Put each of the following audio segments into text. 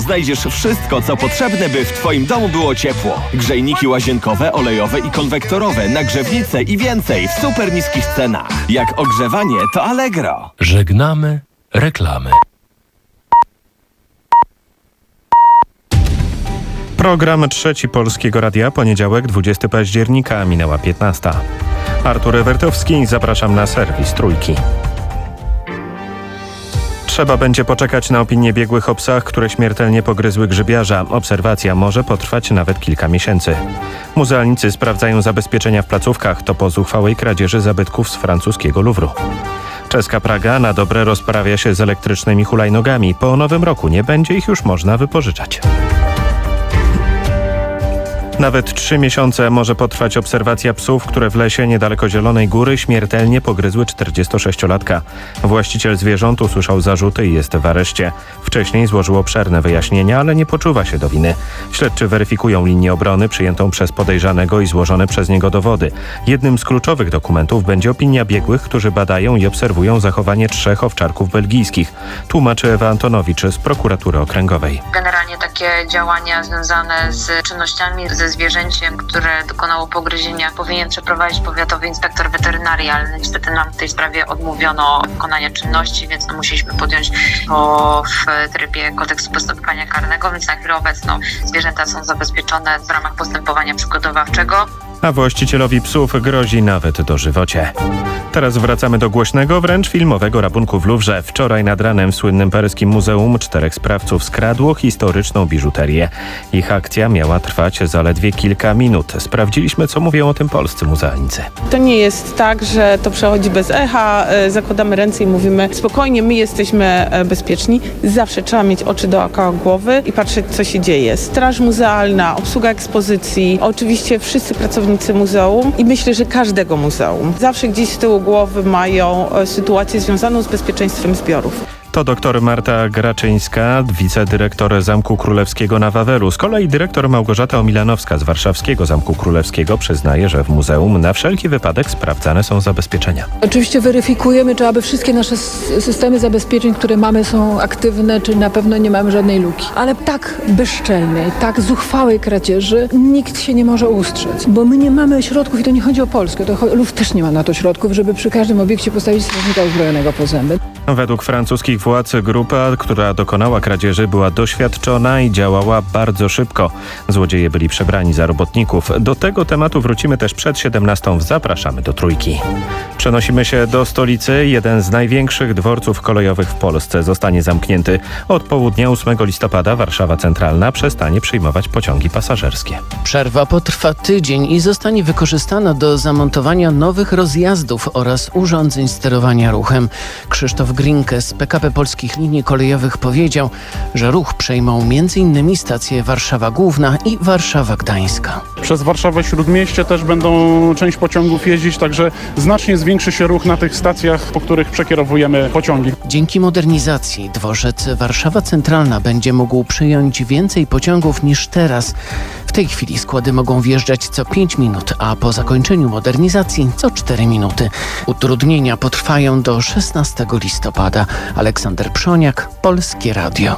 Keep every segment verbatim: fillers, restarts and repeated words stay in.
Znajdziesz wszystko, co potrzebne, by w Twoim domu było ciepło. Grzejniki łazienkowe, olejowe i konwektorowe, nagrzewnice i więcej w super niskich cenach. Jak ogrzewanie, to Allegro. Żegnamy reklamy. Program Trzeci Polskiego Radia, poniedziałek, dwudziestego października, minęła piętnasta. Artur Ewertowski, zapraszam na serwis Trójki. Trzeba będzie poczekać na opinię biegłych o psach, które śmiertelnie pogryzły grzybiarza. Obserwacja może potrwać nawet kilka miesięcy. Muzealnicy sprawdzają zabezpieczenia w placówkach. To po zuchwałej kradzieży zabytków z francuskiego Louvru. Czeska Praga na dobre rozprawia się z elektrycznymi hulajnogami. Po nowym roku nie będzie ich już można wypożyczać. Nawet trzy miesiące może potrwać obserwacja psów, które w lesie niedaleko Zielonej Góry śmiertelnie pogryzły czterdziestosześciolatka. Właściciel zwierząt usłyszał zarzuty i jest w areszcie. Wcześniej złożył obszerne wyjaśnienia, ale nie poczuwa się do winy. Śledczy weryfikują linię obrony przyjętą przez podejrzanego i złożone przez niego dowody. Jednym z kluczowych dokumentów będzie opinia biegłych, którzy badają i obserwują zachowanie trzech owczarków belgijskich. Tłumaczy Ewa Antonowicz z prokuratury okręgowej. Generalnie takie działania związane z czynnościami ze zwierzęciem, które dokonało pogryzienia, powinien przeprowadzić powiatowy inspektor weterynarii, ale niestety nam w tej sprawie odmówiono wykonania czynności, więc no, musieliśmy podjąć to w trybie kodeksu postępowania karnego, więc na chwilę obecną zwierzęta są zabezpieczone w ramach postępowania przygotowawczego. A właścicielowi psów grozi nawet dożywocie. Teraz wracamy do głośnego, wręcz filmowego rabunku w Louvrze. Wczoraj nad ranem w słynnym paryskim muzeum czterech sprawców skradło historyczną biżuterię. Ich akcja miała trwać zaledwie kilka minut. Sprawdziliśmy, co mówią o tym polscy muzealnicy. To nie jest tak, że to przechodzi bez echa, zakładamy ręce i mówimy spokojnie, my jesteśmy bezpieczni. Zawsze trzeba mieć oczy dookoła głowy i patrzeć, co się dzieje. Straż muzealna, obsługa ekspozycji, oczywiście wszyscy pracownicy muzeum i myślę, że każdego muzeum. Zawsze gdzieś z tyłu głowy mają sytuację związaną z bezpieczeństwem zbiorów. To doktor Marta Graczyńska, wicedyrektor Zamku Królewskiego na Wawelu. Z kolei dyrektor Małgorzata Omilanowska z Warszawskiego Zamku Królewskiego przyznaje, że w muzeum na wszelki wypadek sprawdzane są zabezpieczenia. Oczywiście weryfikujemy, czy aby wszystkie nasze systemy zabezpieczeń, które mamy, są aktywne, czy na pewno nie mamy żadnej luki. Ale tak bezczelnej, tak zuchwałej kradzieży nikt się nie może ustrzec, bo my nie mamy środków i to nie chodzi o Polskę, to Louvre też nie ma na to środków, żeby przy każdym obiekcie postawić strażnika uzbrojonego po zęby. Według francuskich władz grupa, która dokonała kradzieży, była doświadczona i działała bardzo szybko. Złodzieje byli przebrani za robotników. Do tego tematu wrócimy też przed siedemnastą. Zapraszamy do Trójki. Przenosimy się do stolicy. Jeden z największych dworców kolejowych w Polsce zostanie zamknięty. Od południa ósmego listopada Warszawa Centralna przestanie przyjmować pociągi pasażerskie. Przerwa potrwa tydzień i zostanie wykorzystana do zamontowania nowych rozjazdów oraz urządzeń sterowania ruchem. Krzysztof Grinke z P K P Polskich Linii Kolejowych powiedział, że ruch przejmą między innymi stacje Warszawa Główna i Warszawa Gdańska. Przez Warszawę Śródmieście też będą część pociągów jeździć, także znacznie zwiększy się ruch na tych stacjach, po których przekierowujemy pociągi. Dzięki modernizacji dworzec Warszawa Centralna będzie mógł przyjąć więcej pociągów niż teraz. W tej chwili składy mogą wjeżdżać co pięć minut, a po zakończeniu modernizacji co cztery minuty. Utrudnienia potrwają do szesnastego listopada. Aleksander Przoniak, Polskie Radio.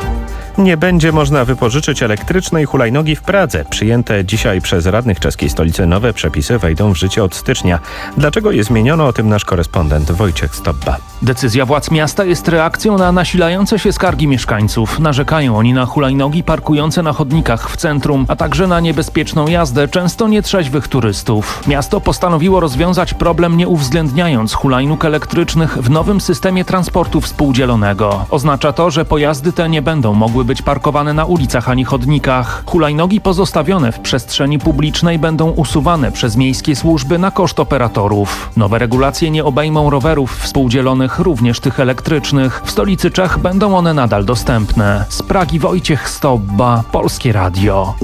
Nie będzie można wypożyczyć elektrycznej hulajnogi w Pradze. Przyjęte dzisiaj przez radnych czeskiej stolicy nowe przepisy wejdą w życie od stycznia. Dlaczego je zmieniono? O tym nasz korespondent Wojciech Stobba. Decyzja władz miasta jest reakcją na nasilające się skargi mieszkańców. Narzekają oni na hulajnogi parkujące na chodnikach w centrum, a także na niebezpieczną jazdę często nietrzeźwych turystów. Miasto postanowiło rozwiązać problem, nie uwzględniając hulajnóg elektrycznych w nowym systemie transportu współdzielonego. Oznacza to, że pojazdy te nie będą mogły być parkowane na ulicach ani chodnikach. Hulajnogi pozostawione w przestrzeni publicznej będą usuwane przez miejskie służby na koszt operatorów. Nowe regulacje nie obejmą rowerów współdzielonych, również tych elektrycznych. W stolicy Czech będą one nadal dostępne. Z Pragi Wojciech Stobba, Polskie Radio.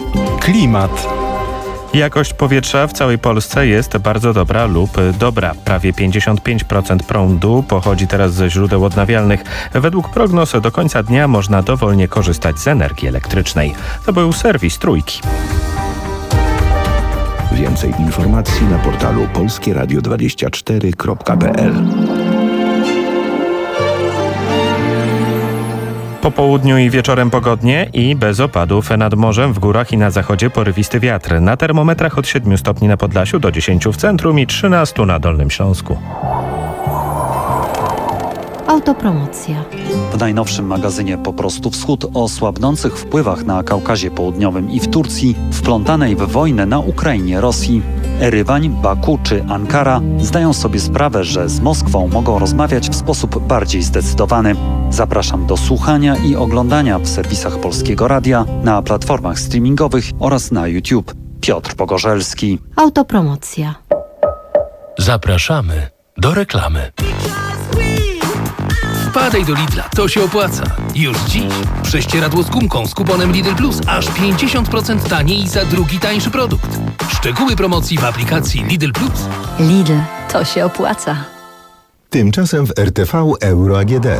Klimat. Jakość powietrza w całej Polsce jest bardzo dobra lub dobra. Prawie pięćdziesiąt pięć procent prądu pochodzi teraz ze źródeł odnawialnych. Według prognoz do końca dnia można dowolnie korzystać z energii elektrycznej. To był serwis Trójki. Więcej informacji na portalu polskie radio dwadzieścia cztery kropka p l. Po południu i wieczorem pogodnie i bez opadów. Nad morzem, w górach i na zachodzie porywisty wiatr. Na termometrach od siedmiu stopni na Podlasiu do dziesięciu w centrum i trzynastu na Dolnym Śląsku. Autopromocja. W najnowszym magazynie Po prostu Wschód o słabnących wpływach na Kaukazie Południowym i w Turcji, wplątanej w wojnę na Ukrainie Rosji. Erywań, Baku czy Ankara zdają sobie sprawę, że z Moskwą mogą rozmawiać w sposób bardziej zdecydowany. Zapraszam do słuchania i oglądania w serwisach Polskiego Radia, na platformach streamingowych oraz na YouTube. Piotr Pogorzelski. Autopromocja. Zapraszamy do reklamy. Wpadaj do Lidla, to się opłaca. Już dziś prześcieradło z gumką z kuponem Lidl Plus aż pięćdziesiąt procent taniej za drugi tańszy produkt. Szczegóły promocji w aplikacji Lidl Plus. Lidl, to się opłaca. Tymczasem w R T V Euro A G D.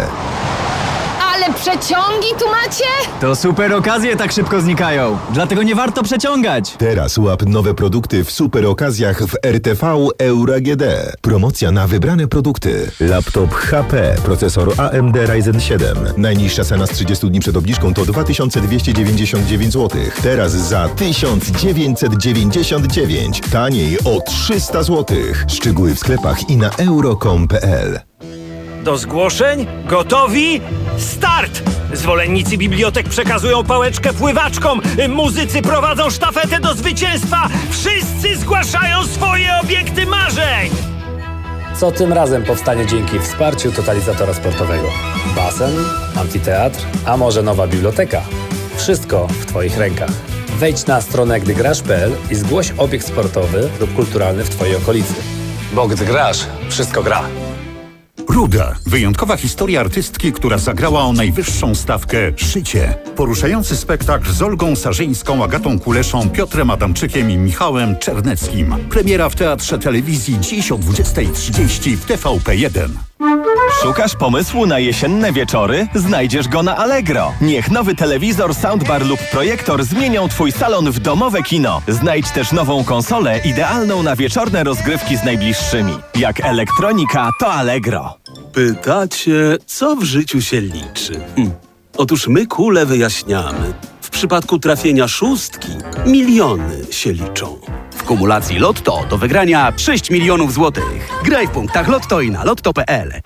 Ale przeciągi tu macie? To super okazje tak szybko znikają. Dlatego nie warto przeciągać. Teraz łap nowe produkty w super okazjach w R T V Euro A G D. Promocja na wybrane produkty. Laptop H P, procesor A M D Ryzen siedem. Najniższa cena z trzydziestu dni przed obniżką to dwa tysiące dwieście dziewięćdziesiąt dziewięć złotych. Teraz za tysiąc dziewięćset dziewięćdziesiąt dziewięć. Taniej o trzysta złotych. Szczegóły w sklepach i na euro kropka com kropka p l. Do zgłoszeń? Gotowi? Start! Zwolennicy bibliotek przekazują pałeczkę pływaczkom, muzycy prowadzą sztafetę do zwycięstwa, wszyscy zgłaszają swoje obiekty marzeń! Co tym razem powstanie dzięki wsparciu totalizatora sportowego? Basen, amfiteatr, a może nowa biblioteka? Wszystko w Twoich rękach. Wejdź na stronę gdygrasz kropka p l i zgłoś obiekt sportowy lub kulturalny w Twojej okolicy. Bo gdy grasz, wszystko gra. Ruda. Wyjątkowa historia artystki, która zagrała o najwyższą stawkę życie. Poruszający spektakl z Olgą Sarzyńską, Agatą Kuleszą, Piotrem Adamczykiem i Michałem Czerneckim. Premiera w Teatrze Telewizji dziś o dwudziestej trzydzieści w T V P jeden. Szukasz pomysłu na jesienne wieczory? Znajdziesz go na Allegro. Niech nowy telewizor, soundbar lub projektor zmienią Twój salon w domowe kino. Znajdź też nową konsolę idealną na wieczorne rozgrywki z najbliższymi. Jak elektronika, to Allegro. Pytacie, co w życiu się liczy? Hm. Otóż my kule wyjaśniamy. W przypadku trafienia szóstki miliony się liczą. W kumulacji Lotto do wygrania sześć milionów złotych. Graj w punktach Lotto i na lotto kropka p l.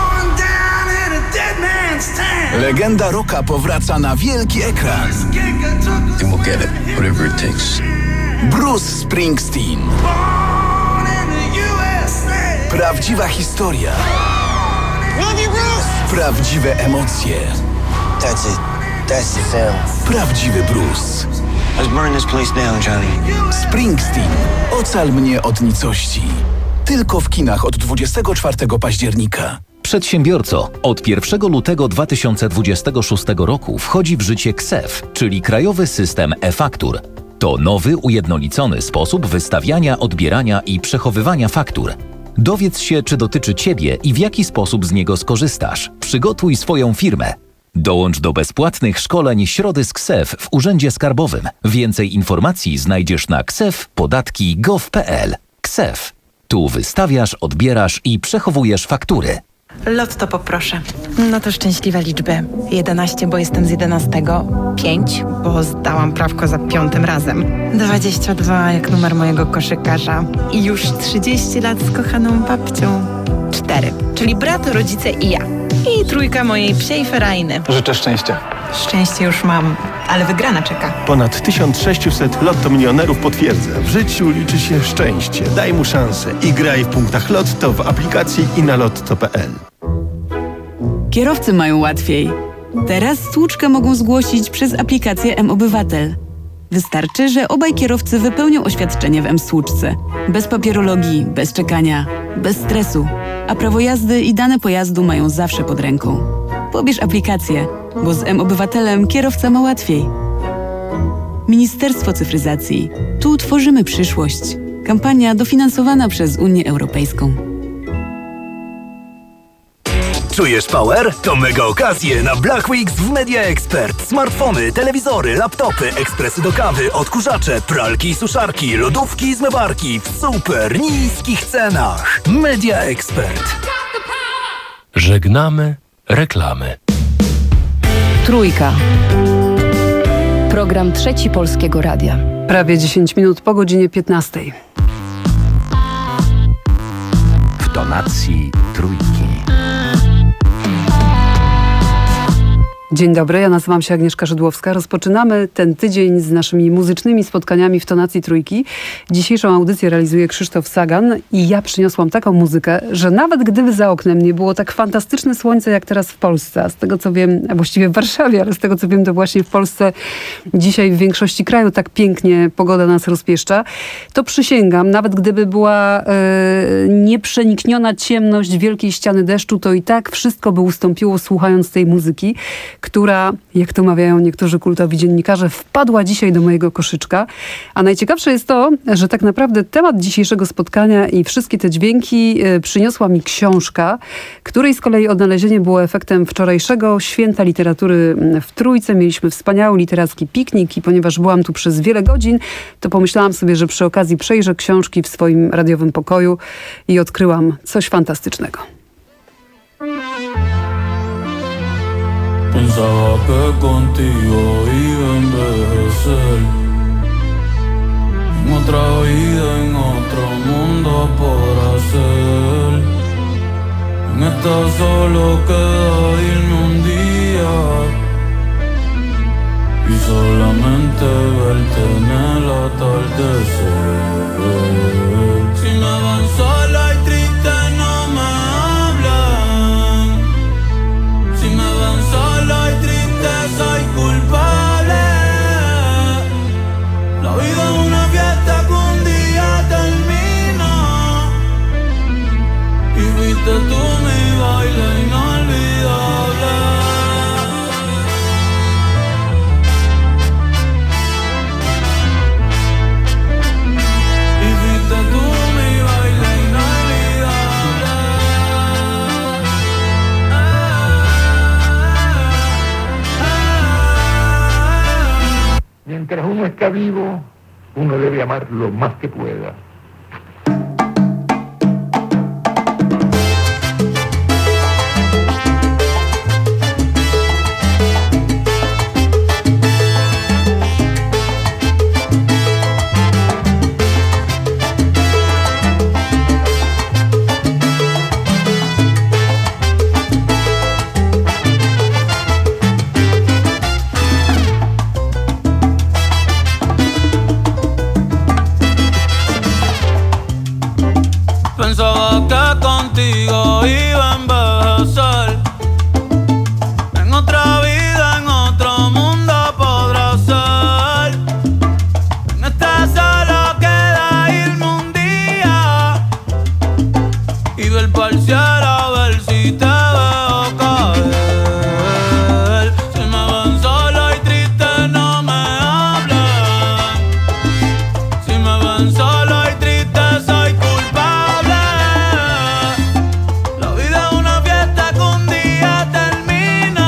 Legenda rocka powraca na wielki ekran. Bruce Springsteen. Prawdziwa historia. Prawdziwe emocje. That's it. That's the sound. Prawdziwy Bruce. Let's burn this place down, Johnny. Springsteen. Ocal mnie od nicości. Tylko w kinach od dwudziestego czwartego października. Przedsiębiorco, od pierwszego lutego dwa tysiące dwudziestego szóstego roku wchodzi w życie K S E F, czyli Krajowy System e-Faktur. To nowy, ujednolicony sposób wystawiania, odbierania i przechowywania faktur. Dowiedz się, czy dotyczy Ciebie i w jaki sposób z niego skorzystasz. Przygotuj swoją firmę. Dołącz do bezpłatnych szkoleń Środy z K S E F w Urzędzie Skarbowym. Więcej informacji znajdziesz na ksef podatki kropka gov kropka p l. K S E F. Tu wystawiasz, odbierasz i przechowujesz faktury. Lotto poproszę. No to szczęśliwe liczby. jedenaście, bo jestem z jedenastego. pięć, bo zdałam prawko za piątym razem. dwadzieścia dwa, jak numer mojego koszykarza. I już trzydzieści lat z kochaną babcią. cztery, czyli brat, rodzice i ja. I trójka mojej psiej ferajny. Życzę szczęścia. Szczęście już mam, ale wygrana czeka. Ponad tysiąc sześćset Lotto milionerów potwierdza. W życiu liczy się szczęście. Daj mu szansę i graj w punktach Lotto w aplikacji i na lotto kropka p l. Kierowcy mają łatwiej. Teraz stłuczkę mogą zgłosić przez aplikację M-Obywatel. Wystarczy, że obaj kierowcy wypełnią oświadczenie w M-Stłuczce. Bez papierologii, bez czekania, bez stresu. A prawo jazdy i dane pojazdu mają zawsze pod ręką. Pobierz aplikację, bo z M-Obywatelem kierowca ma łatwiej. Ministerstwo Cyfryzacji. Tu tworzymy przyszłość. Kampania dofinansowana przez Unię Europejską. Czujesz power? To mega okazje na Black Weeks w Media Expert. Smartfony, telewizory, laptopy, ekspresy do kawy, odkurzacze, pralki i suszarki, lodówki i zmywarki w super niskich cenach. Media Expert. Żegnamy reklamy. Trójka. Program Trzeci Polskiego Radia. Prawie dziesięć minut po godzinie piętnastej. W tonacji Trójki. Dzień dobry, ja nazywam się Agnieszka Szydłowska. Rozpoczynamy ten tydzień z naszymi muzycznymi spotkaniami w tonacji Trójki. Dzisiejszą audycję realizuje Krzysztof Sagan i ja przyniosłam taką muzykę, że nawet gdyby za oknem nie było tak fantastyczne słońce jak teraz w Polsce, a z tego co wiem, a właściwie w Warszawie, ale z tego co wiem, to właśnie w Polsce dzisiaj w większości kraju tak pięknie pogoda nas rozpieszcza, to przysięgam, nawet gdyby była e, nieprzenikniona ciemność wielkiej ściany deszczu, to i tak wszystko by ustąpiło słuchając tej muzyki, która, jak to mawiają niektórzy kultowi dziennikarze, wpadła dzisiaj do mojego koszyczka. A najciekawsze jest to, że tak naprawdę temat dzisiejszego spotkania i wszystkie te dźwięki y, przyniosła mi książka, której z kolei odnalezienie było efektem wczorajszego Święta Literatury w Trójce. Mieliśmy wspaniały literacki piknik i ponieważ byłam tu przez wiele godzin, to pomyślałam sobie, że przy okazji przejrzę książki w swoim radiowym pokoju i odkryłam coś fantastycznego. Pensaba que contigo iba a envejecer en otra vida, en otro mundo por hacer. En esta solo queda irme un día y solamente verte en el atardecer. Si me van sola y triste no me hablan. Si me van sola y triste soy culpable. La vida es una fiesta que un día termina y fuiste tú mi baile inolvidable. Y fuiste tú mi baile inolvidable. Mientras uno está vivo, uno debe amar lo más que pueda. Pensaba que contigo iba a envejecer. En otra vida, en otro mundo podrá ser. En esta sala queda irme un día y ver parcial a ver si te veo caer. Si me ven sola y triste no me hablan. Si me ven sola y triste soy culpable. La vida es una fiesta que un día termina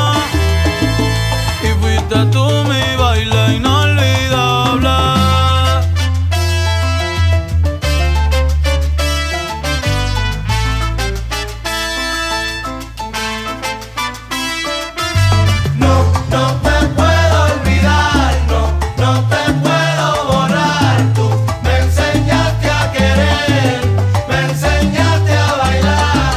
y fuiste tú mi baile inolvidable. No, no te puedo olvidar, no, no te puedo borrar. Tú me enseñaste a querer, me enseñaste a bailar.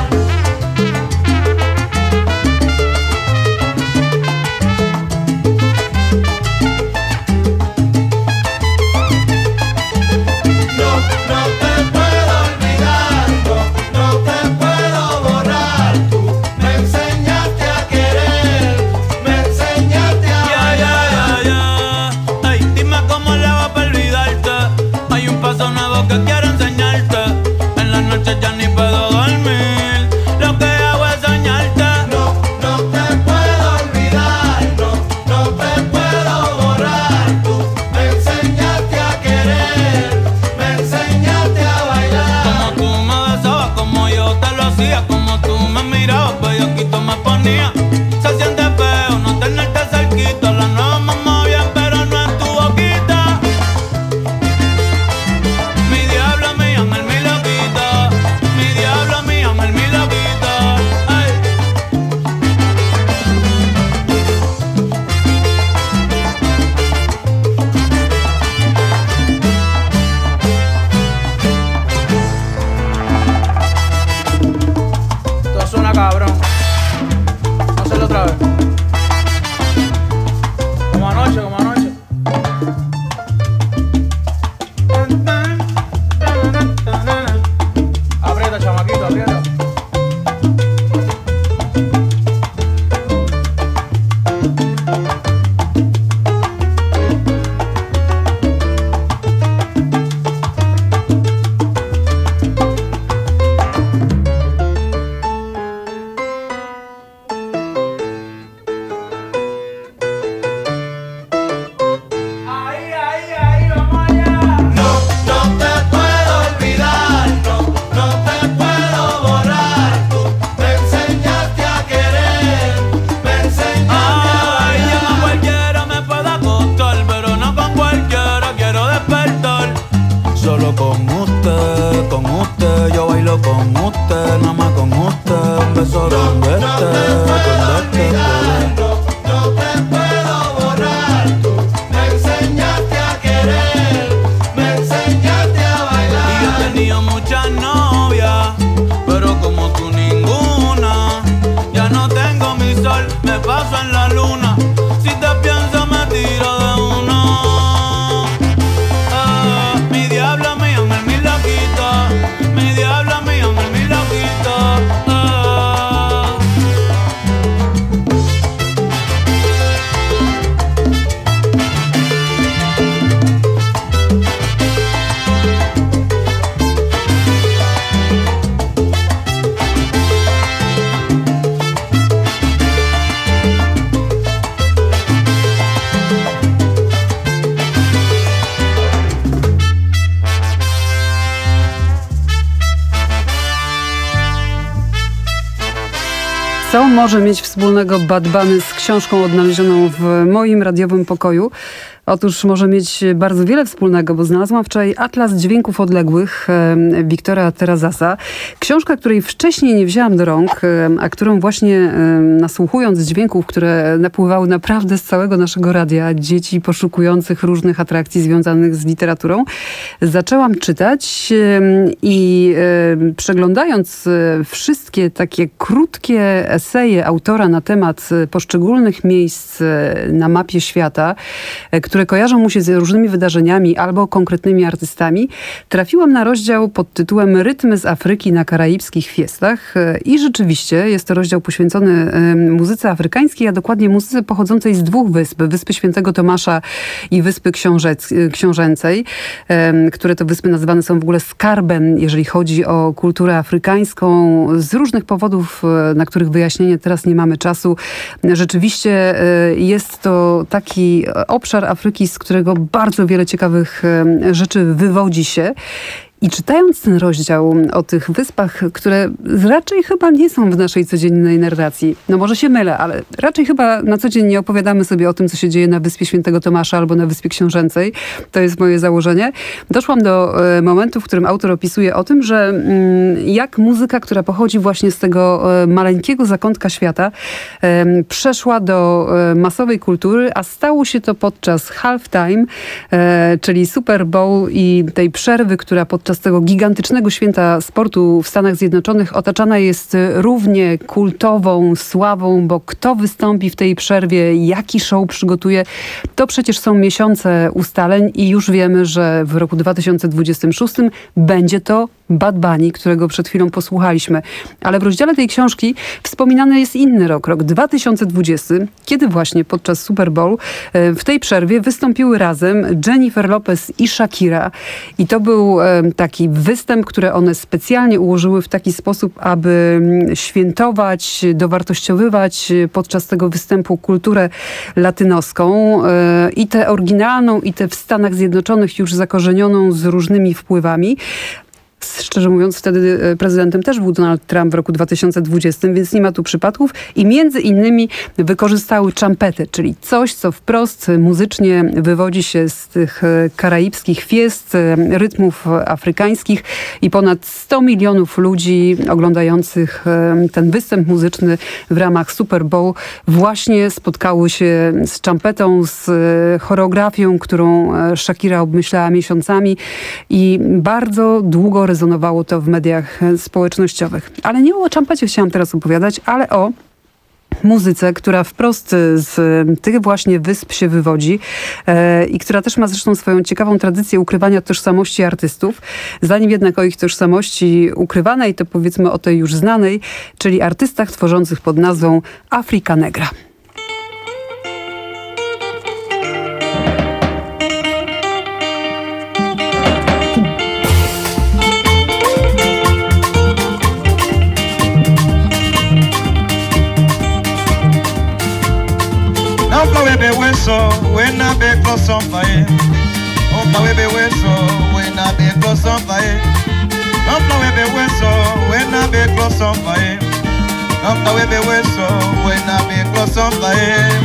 może mieć wspólnego Bad Bunny z książką odnalezioną w moim radiowym pokoju? Otóż może mieć bardzo wiele wspólnego, bo znalazłam wczoraj Atlas Dźwięków Odległych e, Wiktora Terrazasa. Książka, której wcześniej nie wzięłam do rąk, e, a którą właśnie e, nasłuchując dźwięków, które napływały naprawdę z całego naszego radia, dzieci poszukujących różnych atrakcji związanych z literaturą, zaczęłam czytać e, i e, przeglądając e, wszystkie takie krótkie eseje autora na temat poszczególnych miejsc e, na mapie świata, e, które kojarzą mu się z różnymi wydarzeniami albo konkretnymi artystami, trafiłam na rozdział pod tytułem Rytmy z Afryki na karaibskich fiestach i rzeczywiście jest to rozdział poświęcony muzyce afrykańskiej, a dokładnie muzyce pochodzącej z dwóch wysp, Wyspy Świętego Tomasza i Wyspy Książec, Książęcej, które to wyspy nazywane są w ogóle skarbem, jeżeli chodzi o kulturę afrykańską, z różnych powodów, na których wyjaśnienie teraz nie mamy czasu. Rzeczywiście jest to taki obszar Afryki, z którego bardzo wiele ciekawych rzeczy wywodzi się. I czytając ten rozdział o tych wyspach, które raczej chyba nie są w naszej codziennej narracji, no może się mylę, ale raczej chyba na co dzień nie opowiadamy sobie o tym, co się dzieje na Wyspie Świętego Tomasza albo na Wyspie Książęcej. To jest moje założenie. Doszłam do e, momentu, w którym autor opisuje o tym, że mm, jak muzyka, która pochodzi właśnie z tego e, maleńkiego zakątka świata, e, przeszła do e, masowej kultury, a stało się to podczas halftime, e, czyli Super Bowl i tej przerwy, która podczas tego gigantycznego święta sportu w Stanach Zjednoczonych otaczana jest równie kultową sławą, bo kto wystąpi w tej przerwie, jaki show przygotuje, to przecież są miesiące ustaleń i już wiemy, że w roku dwa tysiące dwudziestym szóstym będzie to Bad Bunny, którego przed chwilą posłuchaliśmy. Ale w rozdziale tej książki wspominany jest inny rok, rok dwa tysiące dwudziesty, kiedy właśnie podczas Super Bowl w tej przerwie wystąpiły razem Jennifer Lopez i Shakira. I to był taki występ, który one specjalnie ułożyły w taki sposób, aby świętować, dowartościowywać podczas tego występu kulturę latynoską i tę oryginalną, i tę w Stanach Zjednoczonych już zakorzenioną z różnymi wpływami. Szczerze mówiąc, wtedy prezydentem też był Donald Trump w roku dwa tysiące dwudziestym, więc nie ma tu przypadków. I między innymi wykorzystały trumpety, czyli coś, co wprost muzycznie wywodzi się z tych karaibskich fiest, rytmów afrykańskich i ponad sto milionów ludzi oglądających ten występ muzyczny w ramach Super Bowl właśnie spotkały się z trumpetą, z choreografią, którą Shakira obmyślała miesiącami i bardzo długo rezonowało to w mediach społecznościowych. Ale nie o trumpecie chciałam teraz opowiadać, ale o muzyce, która wprost z tych właśnie wysp się wywodzi e, i która też ma zresztą swoją ciekawą tradycję ukrywania tożsamości artystów. Zanim jednak o ich tożsamości ukrywanej, to powiedzmy o tej już znanej, czyli artystach tworzących pod nazwą Afrika Negra. Be hueso, buena be close on fire. Oh, play be hueso, buena be close on fire. Oh, play be hueso, buena be close on fire. Oh, play be hueso, buena be close on fire.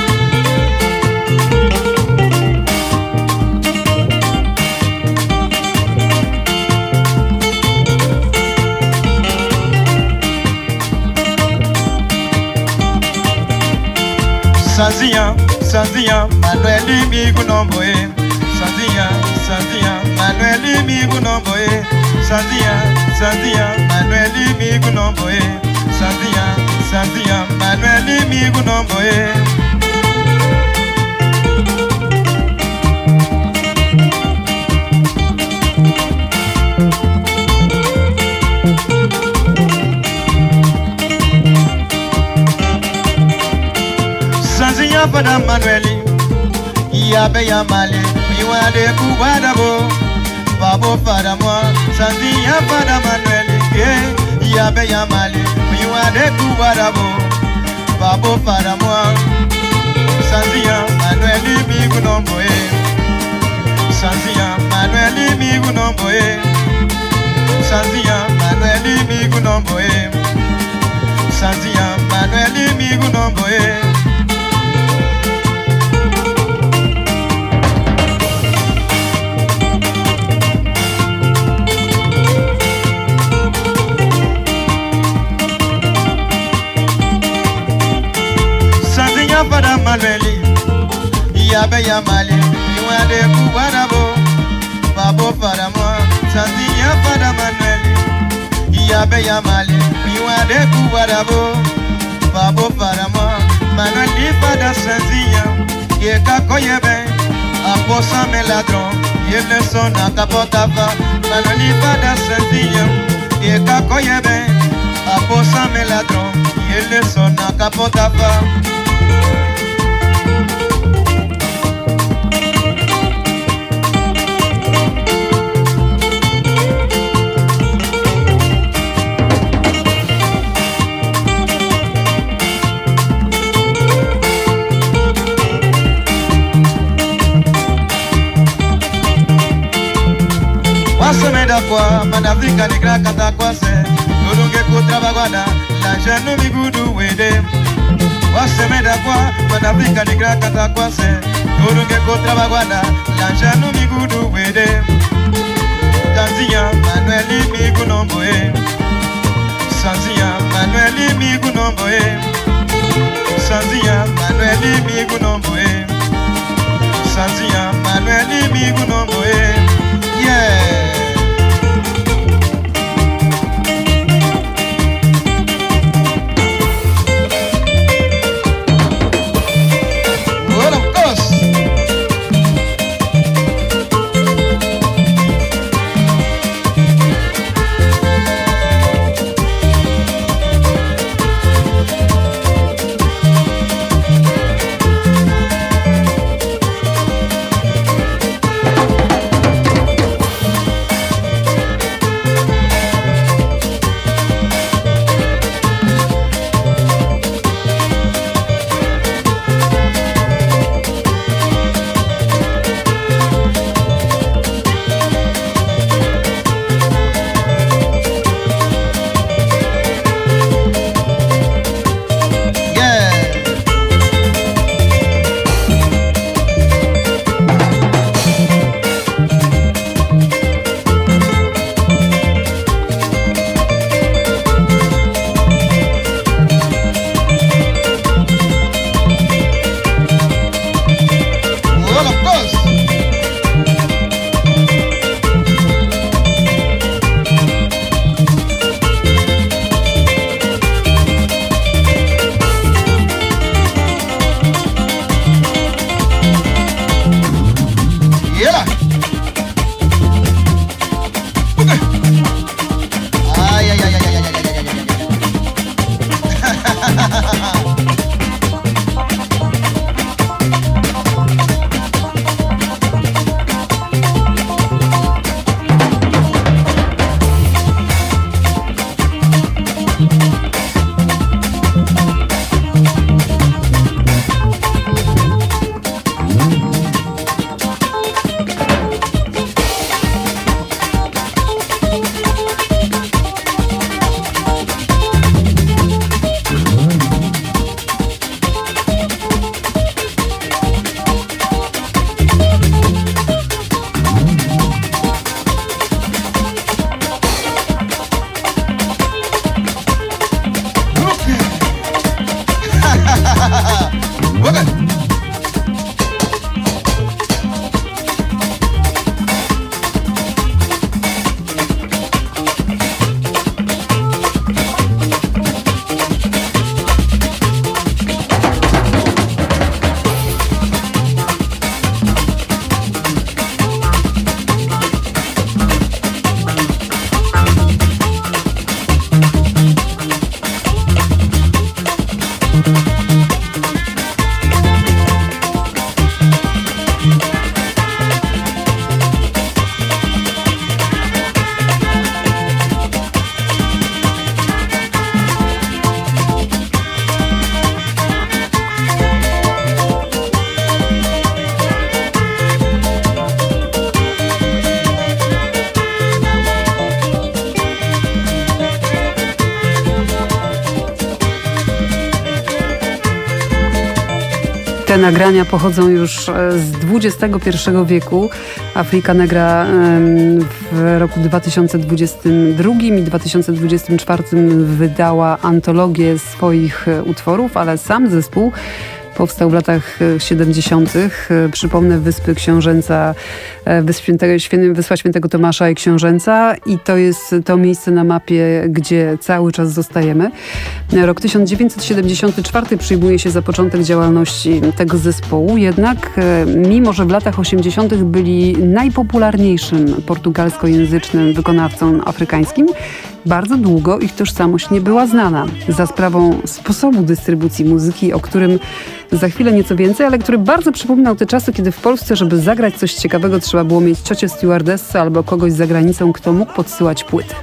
Sanzia, Sanzia, Manuel mi gunomboe. Sanzia, Sanzia, Manuel mi gunomboe. Sanzia, Sanzia, Manuel mi gunomboe. Sanzia, Sanzia, Manuel mi gunomboe. Sanzia pada Manueli, ya be ya male, mi wa de kubada bo, babo pada moi. Sanzia pada Manueli, yeah, ya be ya male, mi wa de kubada bo, babo pada moi. Sanzia Manueli mi gunomboe, Sanzia Manueli mi gunomboe, Sanzia Manueli mi gunomboe. Sanzia Manuel migu nomboe. Sanzia Fada Manueli Yabe Yamale Iwade Kubarabo Babo Fada Moi Sanzia Fada Manueli Yabe Yamale Iwade Kubarabo Babo Fada Moi Manueli Fada Sanzia Yeka Koyebe Aposa me ladron Yele son akapotava Manueli Fada Sanzia Yeka Koyebe Aposa me ladron Yele son akapotava. Waseme da kwa manafrika ni gra kata kwase Urunge kutrabagwada la jenu migudu wede. Waseme da kwa manafrika ni gra kata kwase Urunge kutrabagwada la jenu migudu wede. Tanzia Manueli migu nomboe. Sanzia Manueli migu nomboe. Sanzia Manueli migu nomboe. Sanzia Manueli migu nomboe. Yeah. Well, of course. Te nagrania pochodzą już z dwudziestego pierwszego wieku. Afrika Negra w roku dwa tysiące dwudziestym drugim i dwa tysiące dwudziestym czwartym wydała antologię swoich utworów, ale sam zespół powstał w latach siedemdziesiątych. Przypomnę, Wyspy Książęca, Wyspa Świętego Tomasza i Książęca, i to jest to miejsce na mapie, gdzie cały czas zostajemy. Rok tysiąc dziewięćset siedemdziesiąty czwarty przyjmuje się za początek działalności tego zespołu, jednak mimo, że w latach osiemdziesiątych byli najpopularniejszym portugalskojęzycznym wykonawcą afrykańskim, bardzo długo ich tożsamość nie była znana. Za sprawą sposobu dystrybucji muzyki, o którym za chwilę nieco więcej, ale który bardzo przypominał te czasy, kiedy w Polsce, żeby zagrać coś ciekawego, trzeba było mieć ciocię stewardessę albo kogoś za granicą, kto mógł podsyłać płyty.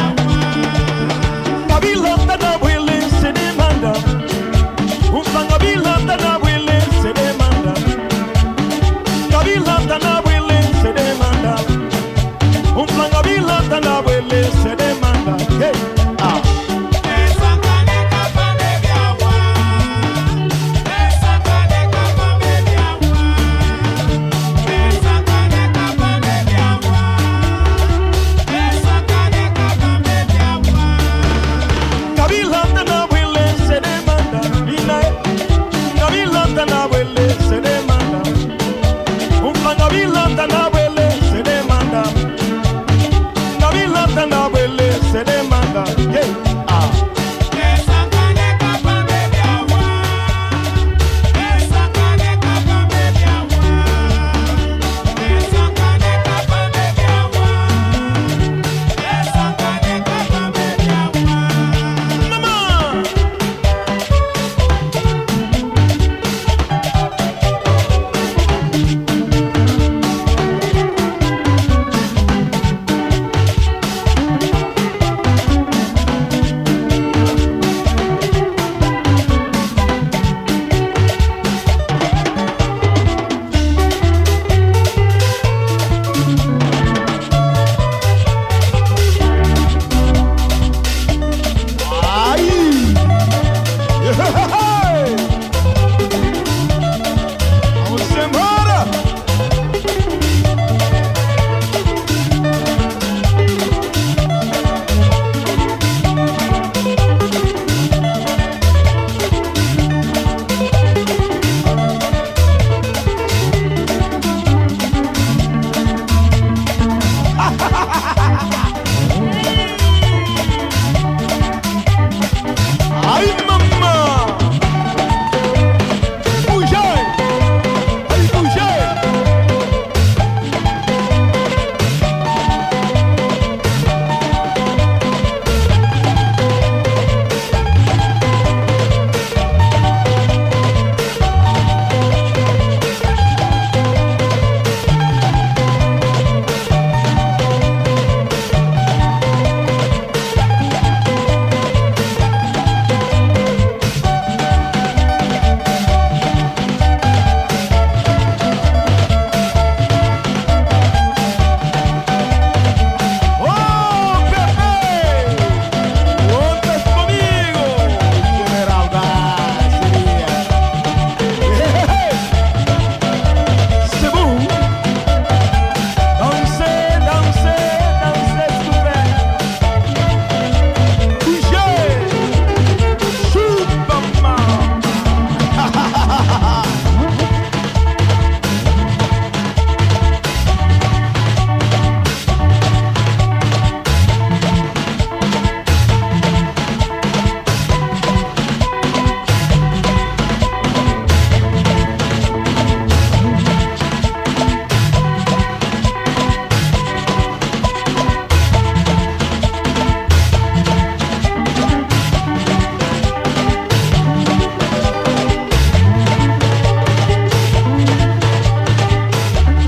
Umfanga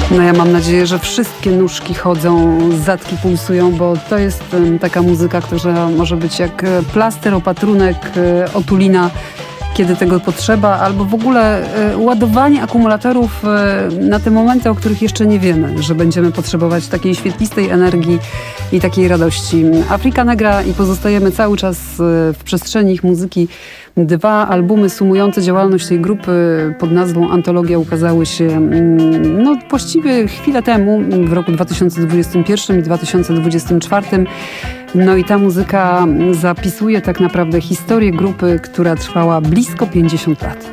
No ja mam nadzieję, że wszystkie nóżki chodzą, zatki pulsują, bo to jest em, taka muzyka, która może być jak e, plaster, opatrunek, e, otulina, kiedy tego potrzeba, albo w ogóle e, ładowanie akumulatorów e, na te momenty, o których jeszcze nie wiemy, że będziemy potrzebować takiej świetlistej energii i takiej radości. Afryka Negra i pozostajemy cały czas e, w przestrzeni ich muzyki. Dwa albumy sumujące działalność tej grupy pod nazwą Antologia ukazały się mm, no, właściwie chwilę temu, w roku dwa tysiące dwudziestym pierwszym i dwa tysiące dwudziestym czwartym. No i ta muzyka zapisuje tak naprawdę historię grupy, która trwała blisko pięćdziesiąt lat.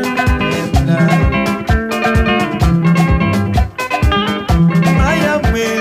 Way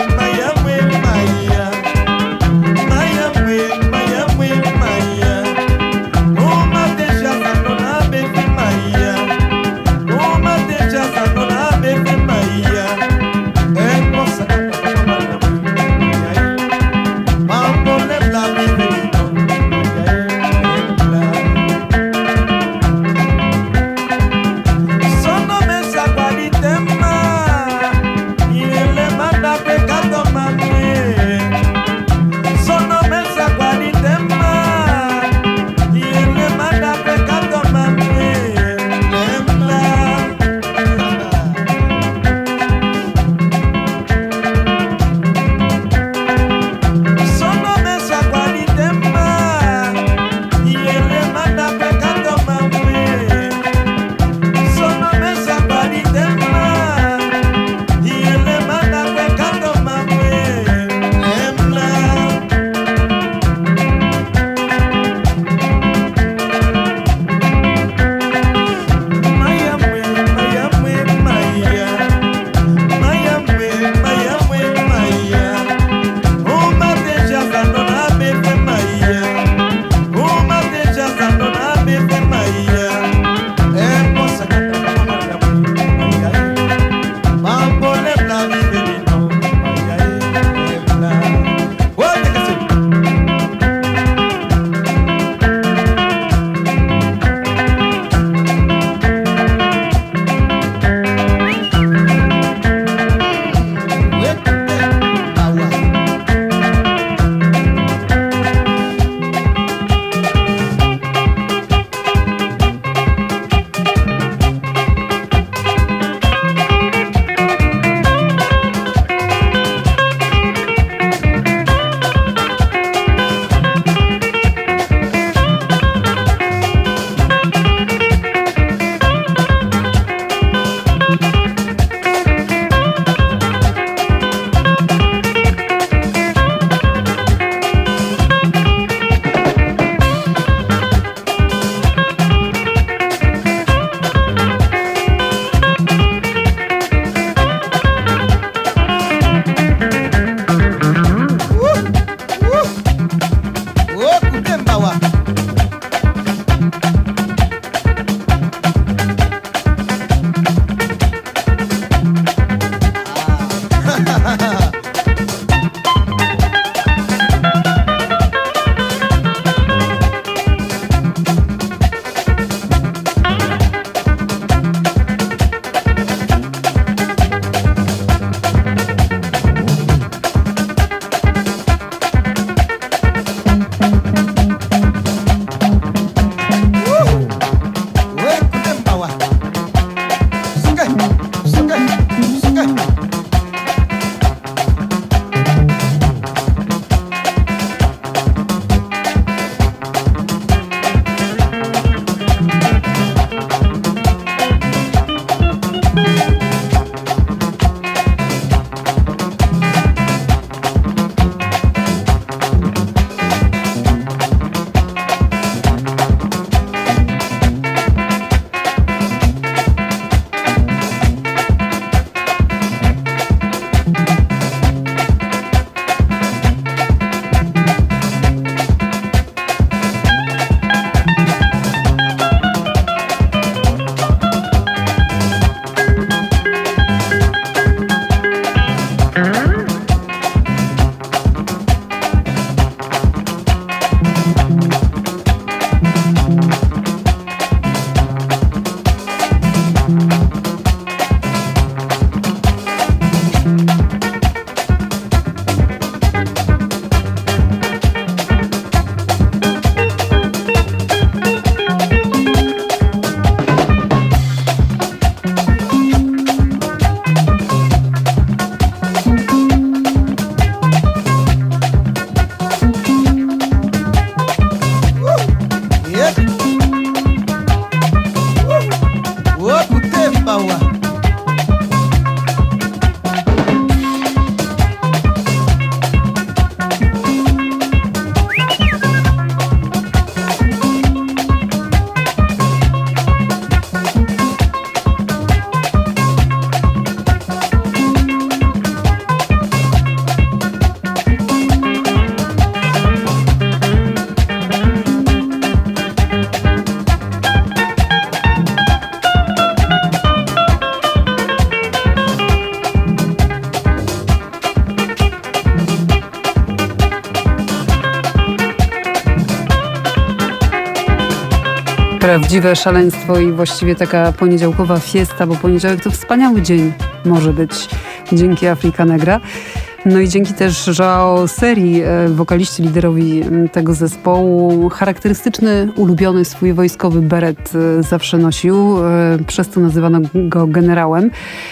Prawdziwe szaleństwo i właściwie taka poniedziałkowa fiesta, bo poniedziałek to wspaniały dzień może być dzięki Africa Negra. No i dzięki też João Serii, wokaliście, liderowi tego zespołu. Charakterystyczny, ulubiony swój wojskowy beret zawsze nosił, przez to nazywano go generałem.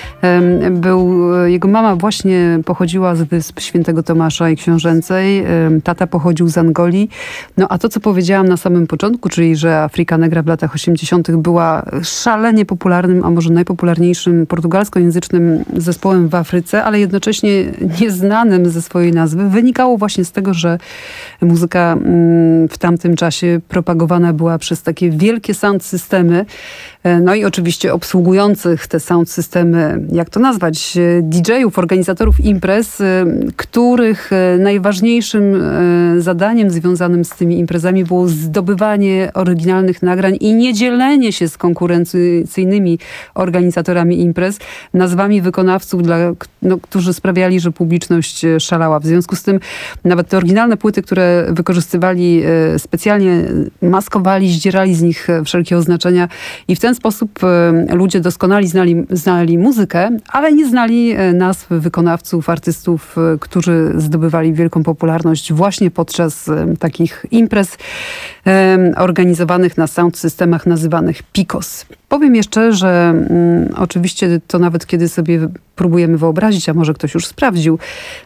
Był, jego mama właśnie pochodziła z Wysp Świętego Tomasza i Książęcej, tata pochodził z Angolii. No a to, co powiedziałam na samym początku, czyli że Africa Negra w latach osiemdziesiątych była szalenie popularnym, a może najpopularniejszym portugalskojęzycznym zespołem w Afryce, ale jednocześnie nieznanym ze swojej nazwy, wynikało właśnie z tego, że muzyka w tamtym czasie propagowana była przez takie wielkie sound systemy, no i oczywiście obsługujących te sound systemy, jak to nazwać, didżejów, organizatorów imprez, których najważniejszym zadaniem związanym z tymi imprezami było zdobywanie oryginalnych nagrań i nie dzielenie się z konkurencyjnymi organizatorami imprez nazwami wykonawców, dla, no, którzy sprawiali, że publiczność szalała. W związku z tym nawet te oryginalne płyty, które wykorzystywali specjalnie, maskowali, zdzierali z nich wszelkie oznaczenia i w ten sposób ludzie doskonale znali, znali muzykę, ale nie znali nazw wykonawców, artystów, którzy zdobywali wielką popularność właśnie podczas takich imprez organizowanych na sound systemach nazywanych Picos. Powiem jeszcze, że mm, oczywiście to nawet kiedy sobie próbujemy wyobrazić, a może ktoś już sprawdził,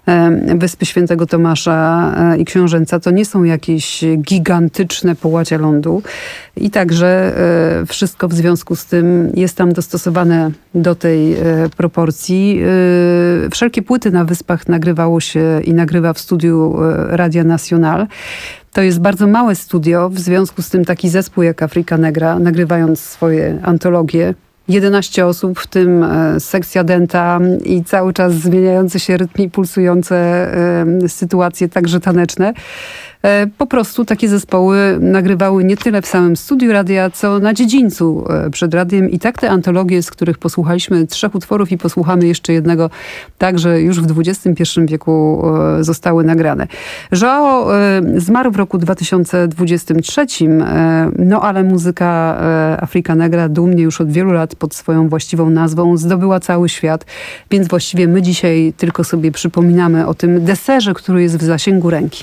e, Wyspy Świętego Tomasza e, i Książęca to nie są jakieś gigantyczne połacia lądu i także e, wszystko w związku z tym jest tam dostosowane do tej e, proporcji. E, wszelkie płyty na Wyspach nagrywało się i nagrywa w studiu e, Radia Nacional. To jest bardzo małe studio, w związku z tym taki zespół jak Africa Negra, nagrywając swoje antologie, jedenaście osób, w tym e, sekcja denta i cały czas zmieniające się rytmy i pulsujące e, sytuacje, także taneczne. E, po prostu takie zespoły nagrywały nie tyle w samym studiu radia, co na dziedzińcu e, przed radiem. I tak te antologie, z których posłuchaliśmy trzech utworów i posłuchamy jeszcze jednego, także już w dwudziestym pierwszym wieku e, zostały nagrane. João e, zmarł w roku dwa tysiące dwudziestym trzecim, e, no ale muzyka e, Africa Negra dumnie już od wielu lat pod swoją właściwą nazwą zdobyła cały świat, więc właściwie my dzisiaj tylko sobie przypominamy o tym deserze, który jest w zasięgu ręki.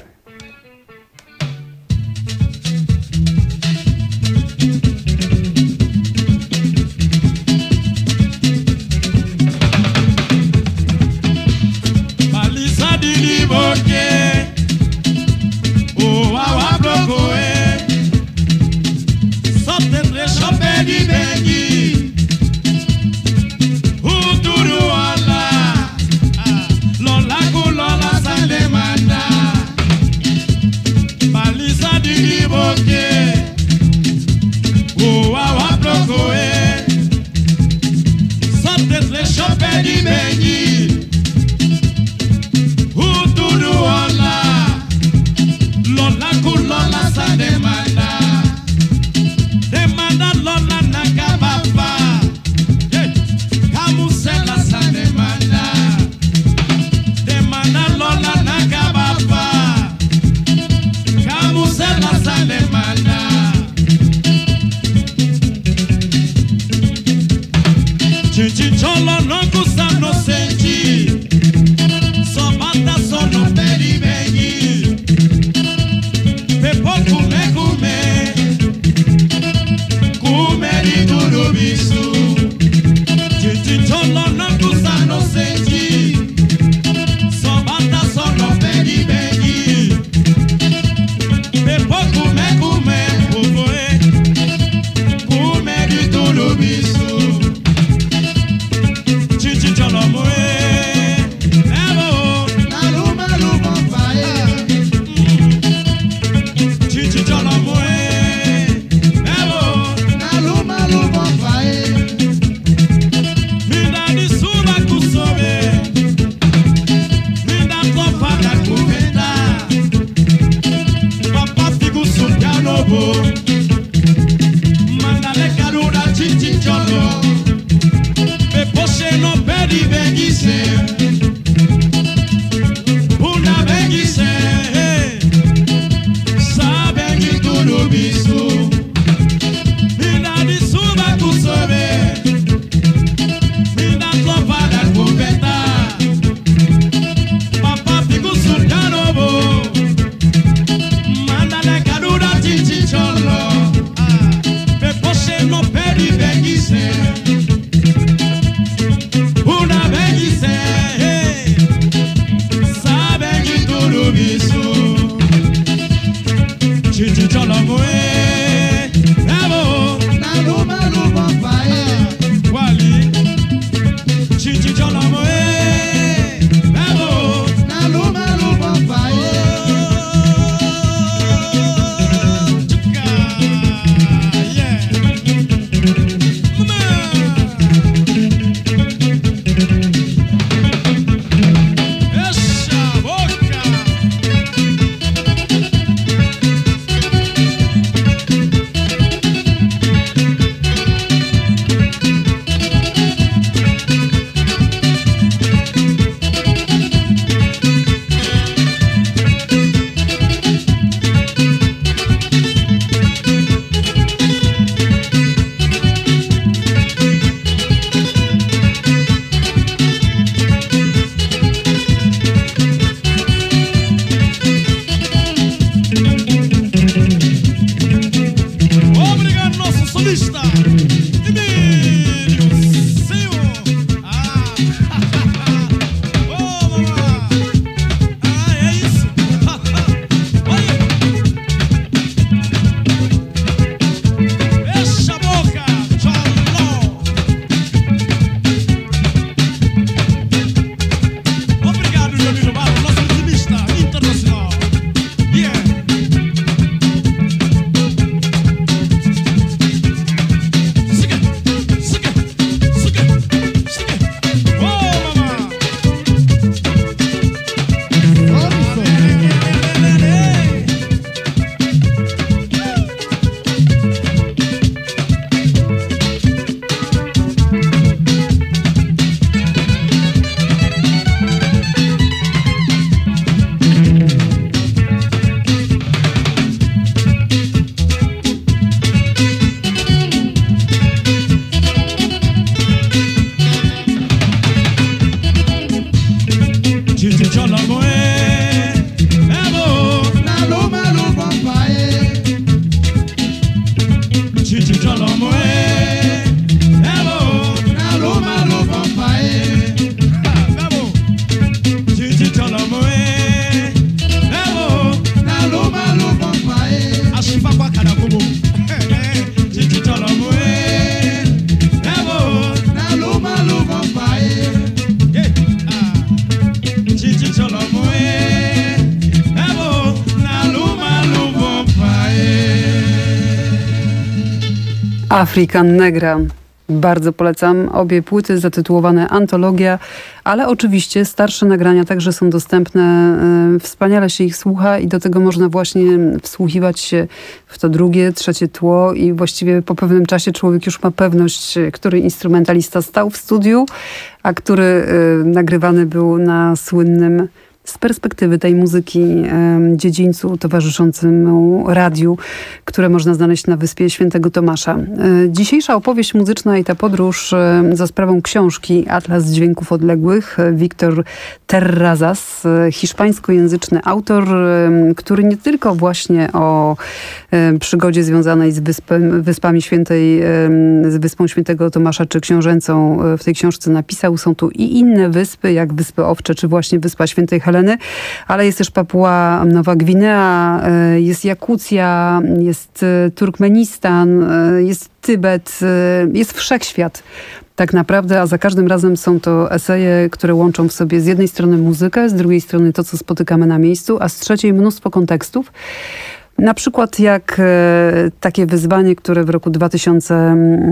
African Negra. Bardzo polecam obie płyty zatytułowane Antologia, ale oczywiście starsze nagrania także są dostępne. Wspaniale się ich słucha i do tego można właśnie wsłuchiwać się w to drugie, trzecie tło i właściwie po pewnym czasie człowiek już ma pewność, który instrumentalista stał w studiu, a który nagrywany był na słynnym z perspektywy tej muzyki dziedzińcu towarzyszącemu radiu, które można znaleźć na Wyspie Świętego Tomasza. Dzisiejsza opowieść muzyczna i ta podróż za sprawą książki Atlas Dźwięków Odległych, Victor Terrazas, hiszpańskojęzyczny autor, który nie tylko właśnie o przygodzie związanej z wyspem, Wyspami Świętej, z Wyspą Świętego Tomasza czy Książęcą w tej książce napisał. Są tu i inne wyspy, jak Wyspy Owcze, czy właśnie Wyspa Świętej Heleny, ale jest też Papua Nowa Gwinea, jest Jakucja, jest Turkmenistan, jest Tybet, jest wszechświat. Tak naprawdę, a za każdym razem są to eseje, które łączą w sobie z jednej strony muzykę, z drugiej strony to, co spotykamy na miejscu, a z trzeciej mnóstwo kontekstów. Na przykład jak e, takie wyzwanie, które w roku dwa tysiące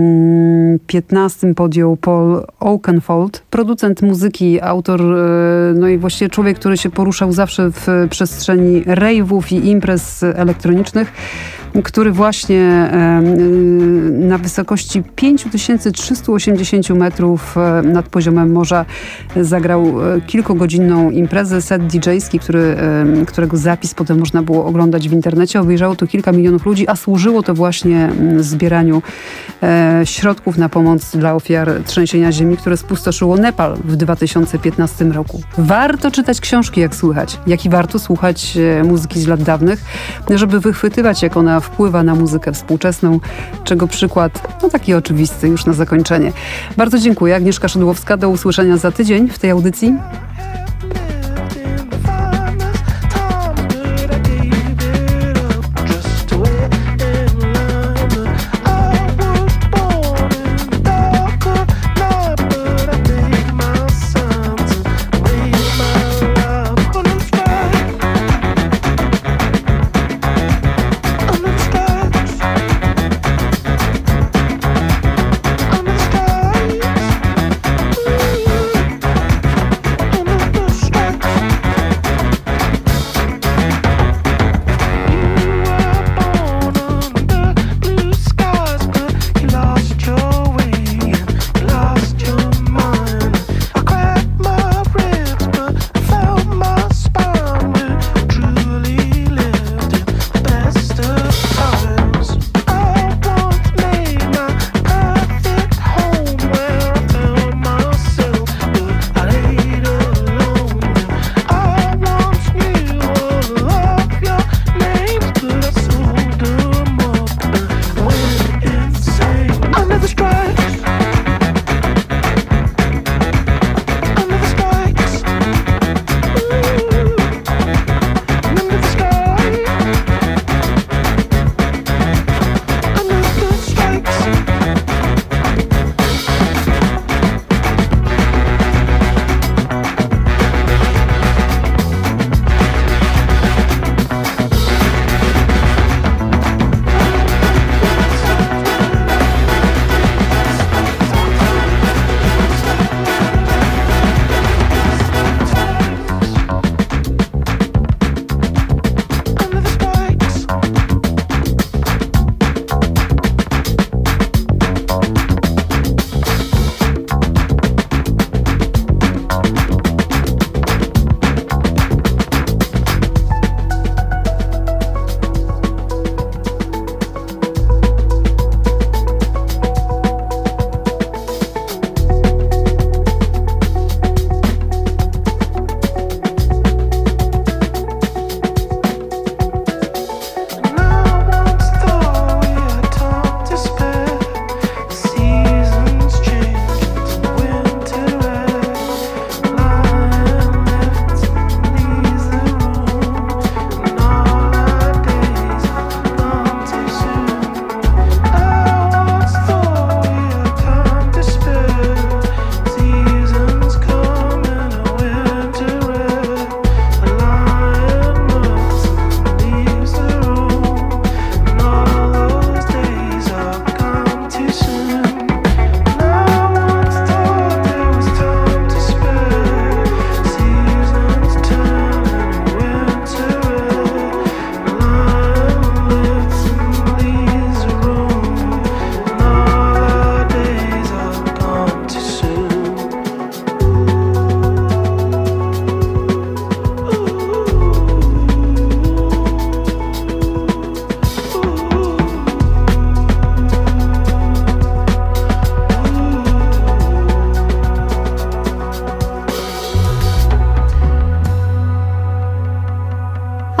piętnastym podjął Paul Oakenfold, producent muzyki, autor, e, no i właściwie człowiek, który się poruszał zawsze w przestrzeni rave'ów i imprez elektronicznych, który właśnie e, na wysokości pięć tysięcy trzysta osiemdziesiąt metrów nad poziomem morza zagrał kilkugodzinną imprezę, set didżejski, który, e, którego zapis potem można było oglądać w internecie. Obejrzało to kilka milionów ludzi, a służyło to właśnie zbieraniu e, środków na pomoc dla ofiar trzęsienia ziemi, które spustoszyło Nepal w dwa tysiące piętnastym roku. Warto czytać książki, jak słychać, jak i warto słuchać e, muzyki z lat dawnych, żeby wychwytywać, jak ona wpływa na muzykę współczesną, czego przykład, no taki oczywisty już na zakończenie. Bardzo dziękuję. Agnieszka Szydłowska, do usłyszenia za tydzień w tej audycji. I'm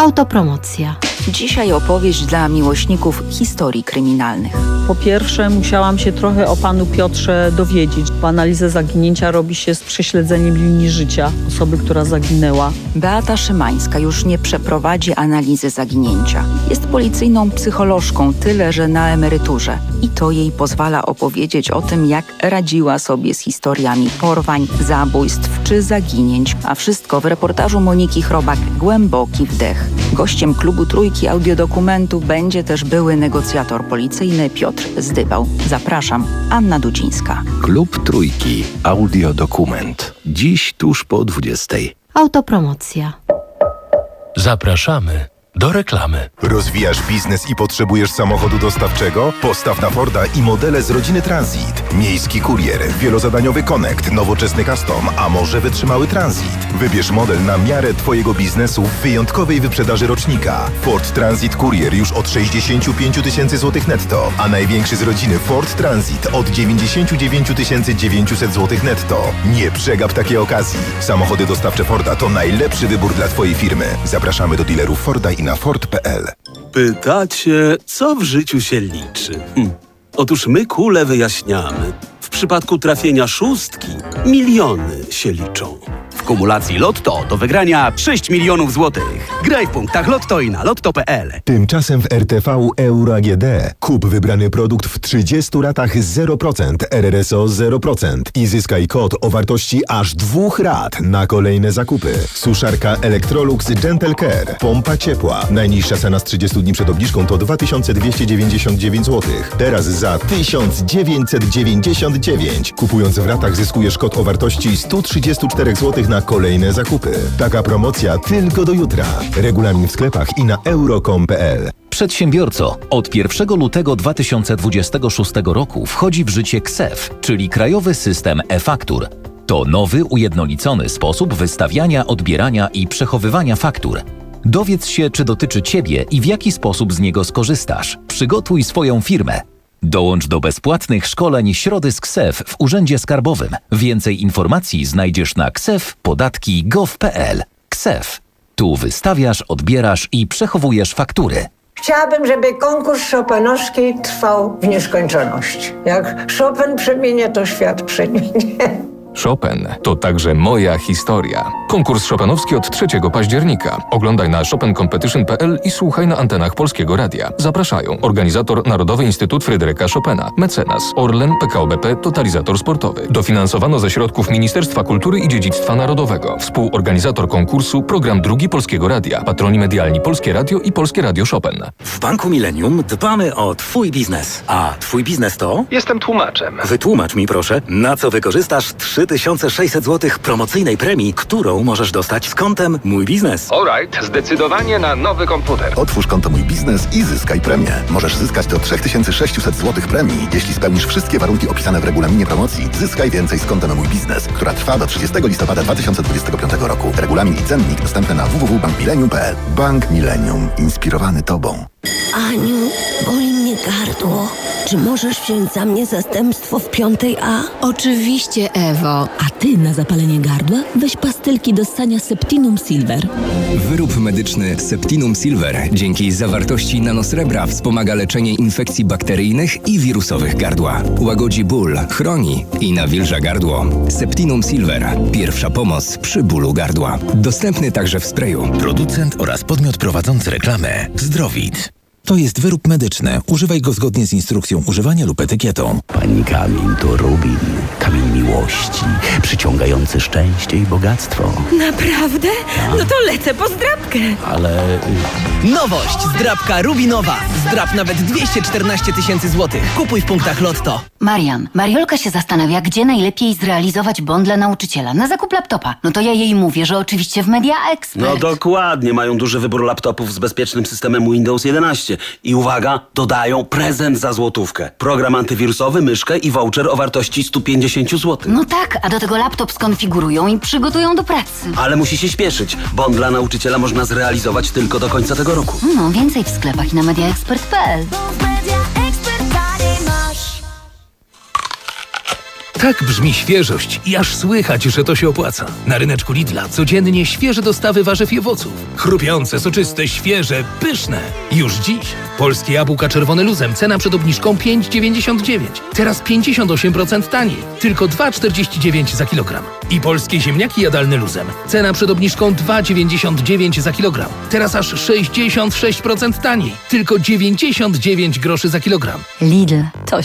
Autopromocja. Dzisiaj opowieść dla miłośników historii kryminalnych. Po pierwsze, musiałam się trochę o panu Piotrze dowiedzieć, bo analizę zaginięcia robi się z prześledzeniem linii życia osoby, która zaginęła. Beata Szymańska już nie przeprowadzi analizy zaginięcia. Jest policyjną psycholożką, tyle że na emeryturze. I to jej pozwala opowiedzieć o tym, jak radziła sobie z historiami porwań, zabójstw czy zaginięć. A wszystko w reportażu Moniki Chrobak „Głęboki wdech”. Gościem klubu Trójki audiodokumentu będzie też były negocjator policyjny Piotr Zdybał. Zapraszam, Anna Dudzińska. Klub Trójki audiodokument. Dziś tuż po dwudziestej. Autopromocja. Zapraszamy do reklamy. Rozwijasz biznes i potrzebujesz samochodu dostawczego? Postaw na Forda i modele z rodziny Transit. Miejski kurier, wielozadaniowy Connect, nowoczesny Custom, a może wytrzymały Transit. Wybierz model na miarę Twojego biznesu w wyjątkowej wyprzedaży rocznika. Ford Transit Kurier już od sześćdziesiąt pięć tysięcy złotych netto, a największy z rodziny Ford Transit od dziewięćdziesiąt dziewięć tysięcy dziewięćset złotych netto. Nie przegap takiej okazji. Samochody dostawcze Forda to najlepszy wybór dla Twojej firmy. Zapraszamy do dealerów Forda i na ford kropka p l. Pytacie, co w życiu się liczy? Hm. Otóż my kule wyjaśniamy. W przypadku trafienia szóstki miliony się liczą. W kumulacji Lotto do wygrania sześć milionów złotych. Graj w punktach Lotto i na lotto kropka p l. Tymczasem w R T V Euro A G D kup wybrany produkt w trzydziestu ratach zero procent, R R S O zero procent i zyskaj kod o wartości aż dwóch rat na kolejne zakupy. Suszarka Electrolux Gentle Care. Pompa ciepła. Najniższa cena z trzydziestu dni przed obniżką to dwa tysiące dwieście dziewięćdziesiąt dziewięć złotych. Teraz za tysiąc dziewięćset dziewięćdziesiąt dziewięć. Kupując w ratach zyskujesz kod o wartości sto trzydzieści cztery złotych na kolejne zakupy. Taka promocja tylko do jutra. Regulamin w sklepach i na euro kropka com kropka p l. Przedsiębiorco, od pierwszego lutego dwa tysiące dwudziestego szóstego roku wchodzi w życie K S E F, czyli Krajowy System e-Faktur. To nowy, ujednolicony sposób wystawiania, odbierania i przechowywania faktur. Dowiedz się, czy dotyczy Ciebie i w jaki sposób z niego skorzystasz. Przygotuj swoją firmę. Dołącz do bezpłatnych szkoleń Środy z K S E F w Urzędzie Skarbowym. Więcej informacji znajdziesz na ksef podatki kropka gov kropka p l. K S E F. Tu wystawiasz, odbierasz i przechowujesz faktury. Chciałabym, żeby konkurs chopinowski trwał w nieskończoność. Jak Chopin przemienia, to świat przemienie. Chopin to także moja historia. Konkurs chopinowski od trzeciego października. Oglądaj na chopin competition kropka p l i słuchaj na antenach Polskiego Radia. Zapraszają organizator Narodowy Instytut Fryderyka Chopina, mecenas Orlen, P K O B P, Totalizator Sportowy. Dofinansowano ze środków Ministerstwa Kultury i Dziedzictwa Narodowego. Współorganizator konkursu Program Drugi Polskiego Radia. Patroni medialni Polskie Radio i Polskie Radio Chopin. W Banku Millennium dbamy o Twój biznes. A Twój biznes to? Jestem tłumaczem. Wytłumacz mi proszę, na co wykorzystasz trzy tysiące sześćset złotych promocyjnej premii, którą możesz dostać z kontem Mój Biznes. Alright, zdecydowanie na nowy komputer. Otwórz konto Mój Biznes i zyskaj premię. Możesz zyskać do trzy tysiące sześćset złotych premii. Jeśli spełnisz wszystkie warunki opisane w regulaminie promocji, zyskaj więcej z konta na Mój Biznes, która trwa do trzydziestego listopada dwa tysiące dwudziestego piątego roku. Regulamin i cennik dostępny na w w w kropka bank millennium kropka p l. Bank Millennium. Inspirowany Tobą. Aniu, boli mnie gardło. Czy możesz wziąć za mnie zastępstwo w piątej A? Oczywiście, Ewo. A ty na zapalenie gardła weź pastylki do ssania Septinum Silver. Wyrób medyczny Septinum Silver dzięki zawartości nanosrebra wspomaga leczenie infekcji bakteryjnych i wirusowych gardła. Łagodzi ból, chroni i nawilża gardło. Septinum Silver. Pierwsza pomoc przy bólu gardła. Dostępny także w sprayu. Producent oraz podmiot prowadzący reklamę Zdrowit. To jest wyrób medyczny. Używaj go zgodnie z instrukcją używania lub etykietą. Pani kamień to rubin, kamień miłości, przyciągający szczęście i bogactwo. Naprawdę? No to lecę po zdrabkę. Ale... Nowość! Zdrabka rubinowa. Zdrab nawet dwieście czternaście tysięcy złotych. Kupuj w punktach Lotto. Marian, Mariolka się zastanawia, gdzie najlepiej zrealizować bon dla nauczyciela na zakup laptopa. No to ja jej mówię, że oczywiście w Media Expert. No dokładnie, mają duży wybór laptopów z bezpiecznym systemem Windows jedenaście. I uwaga, dodają prezent za złotówkę. Program antywirusowy, myszkę i voucher o wartości sto pięćdziesiąt złotych. No tak, a do tego laptop skonfigurują i przygotują do pracy. Ale musi się śpieszyć. Bon dla nauczyciela można zrealizować tylko do końca tego roku. No, więcej w sklepach i na mediaexpert kropka p l. Tak brzmi świeżość i aż słychać, że to się opłaca. Na ryneczku Lidla codziennie świeże dostawy warzyw i owoców. Chrupiące, soczyste, świeże, pyszne. Już dziś. Polskie jabłka czerwone luzem, cena przed obniżką pięć dziewięćdziesiąt dziewięć. Teraz pięćdziesiąt osiem procent taniej. Tylko dwa czterdzieści dziewięć za kilogram. I polskie ziemniaki jadalne luzem. Cena przed obniżką dwa dziewięćdziesiąt dziewięć za kilogram. Teraz aż sześćdziesiąt sześć procent taniej. Tylko dziewięćdziesiąt dziewięć groszy za kilogram. Lidl, to